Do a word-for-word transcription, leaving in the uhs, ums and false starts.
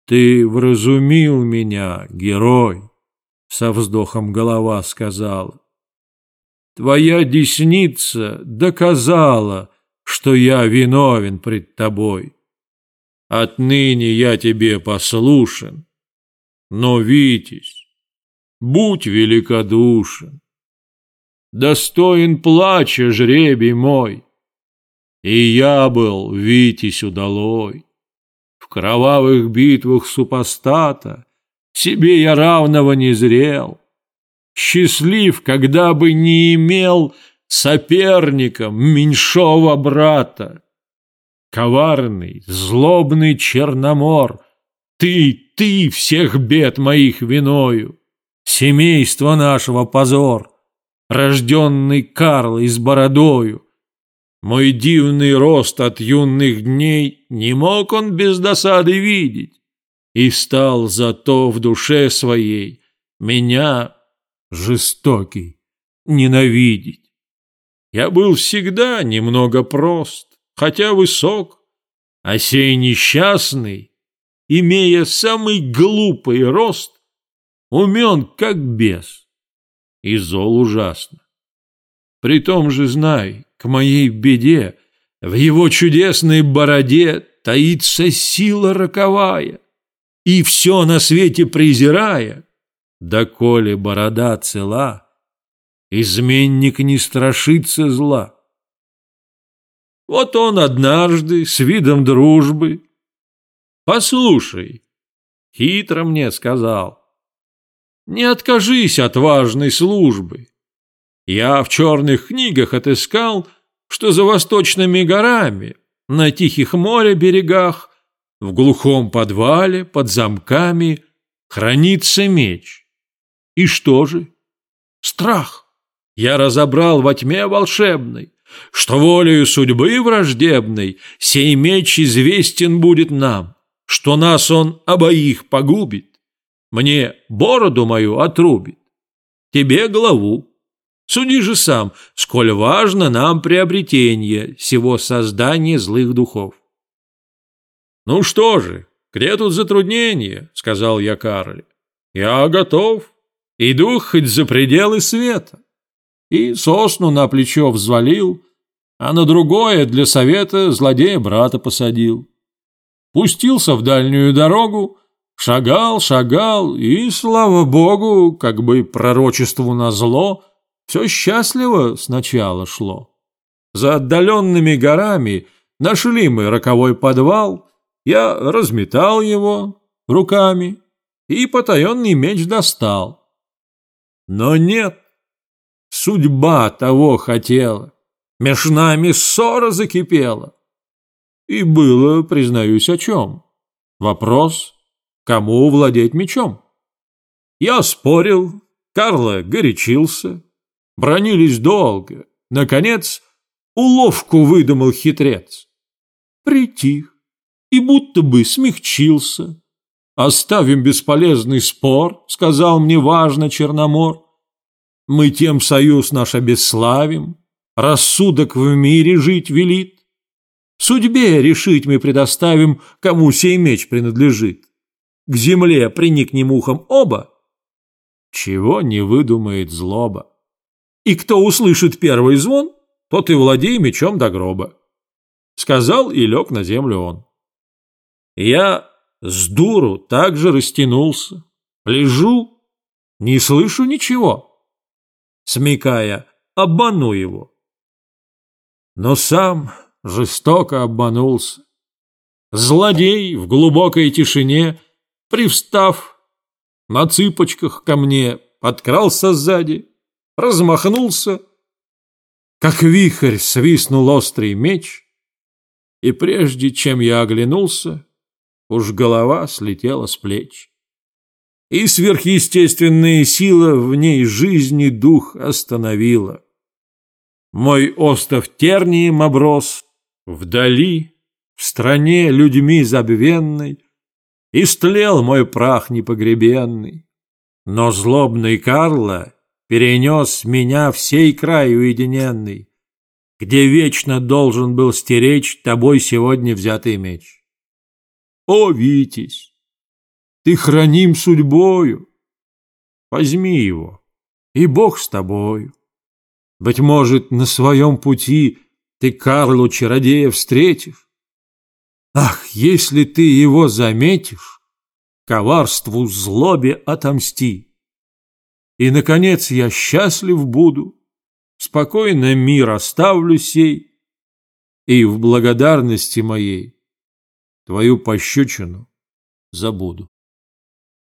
Ты вразумил меня, герой, со вздохом голова сказала. Твоя десница доказала, что я виновен пред тобой. Отныне я тебе послушен, но, Витязь, будь великодушен. Достоин плача жребий мой, и я был Витязь удалой. В кровавых битвах супостата себе я равного не зрел. Счастлив, когда бы не имел соперником меньшого брата. Коварный, злобный Черномор, ты, ты всех бед моих виною, семейство нашего позор, рожденный Карлой с бородою. Мой дивный рост от юных дней не мог он без досады видеть, и стал зато в душе своей меня, жестокий, ненавидеть. Я был всегда немного прост, хотя высок, а сей несчастный, имея самый глупый рост, умен как бес и зол ужасно. При том же знай, к моей беде в его чудесной бороде таится сила роковая, и все на свете презирая, доколе борода цела, изменник не страшится зла. Вот он однажды с видом дружбы: «Послушай», — хитро мне сказал, — «не откажись от важной службы. Я в черных книгах отыскал, что за восточными горами, на тихих моря берегах, в глухом подвале под замками хранится меч. И что же? Страх. Я разобрал во тьме волшебной, что волею судьбы враждебной сей меч известен будет нам, что нас он обоих погубит, мне бороду мою отрубит, тебе голову. Суди же сам, сколь важно нам приобретение сего создания злых духов». «Ну что же, где тут затруднение?» — сказал я Карле. «Я готов, иду хоть за пределы света». И сосну на плечо взвалил, а на другое для совета злодея брата посадил. Пустился в дальнюю дорогу, шагал, шагал, и, слава богу, как бы пророчеству назло, все счастливо сначала шло. За отдаленными горами нашли мы роковой подвал, я разметал его руками и потаенный меч достал. Но нет, судьба того хотела, меж нами ссора закипела. И было, признаюсь, о чем. Вопрос, кому владеть мечом. Я спорил, Карло горячился, бранились долго. Наконец, уловку выдумал хитрец. Притих и будто бы смягчился. «Оставим бесполезный спор», — сказал мне важно Черномор. «Мы тем союз наш обесславим, рассудок в мире жить велит. Судьбе решить мы предоставим, кому сей меч принадлежит. К земле приникнем ухом оба, чего не выдумает злоба. И кто услышит первый звон, тот и владей мечом до гроба». Сказал и лег на землю он. Я с дуру также растянулся, лежу, не слышу ничего, смекая, обману его. Но сам жестоко обманулся. Злодей в глубокой тишине, привстав на цыпочках ко мне, подкрался сзади, размахнулся, как вихрь свистнул острый меч, и прежде чем я оглянулся, уж голова слетела с плеч. И сверхъестественная сила в ней жизни дух остановила. Мой остов тернием оброс, вдали, в стране людьми забвенной, истлел мой прах непогребенный. Но злобный Карло перенес меня в сей край уединенный, где вечно должен был стеречь тобой сегодня взятый меч. О, Витязь, ты храним судьбою. Возьми его, и Бог с тобою. Быть может, на своем пути ты Карлу чародея встретишь. Ах, если ты его заметишь, коварству, злобе отомсти. И, наконец, я счастлив буду, спокойно мир оставлю сей, и в благодарности моей твою пощечину забуду.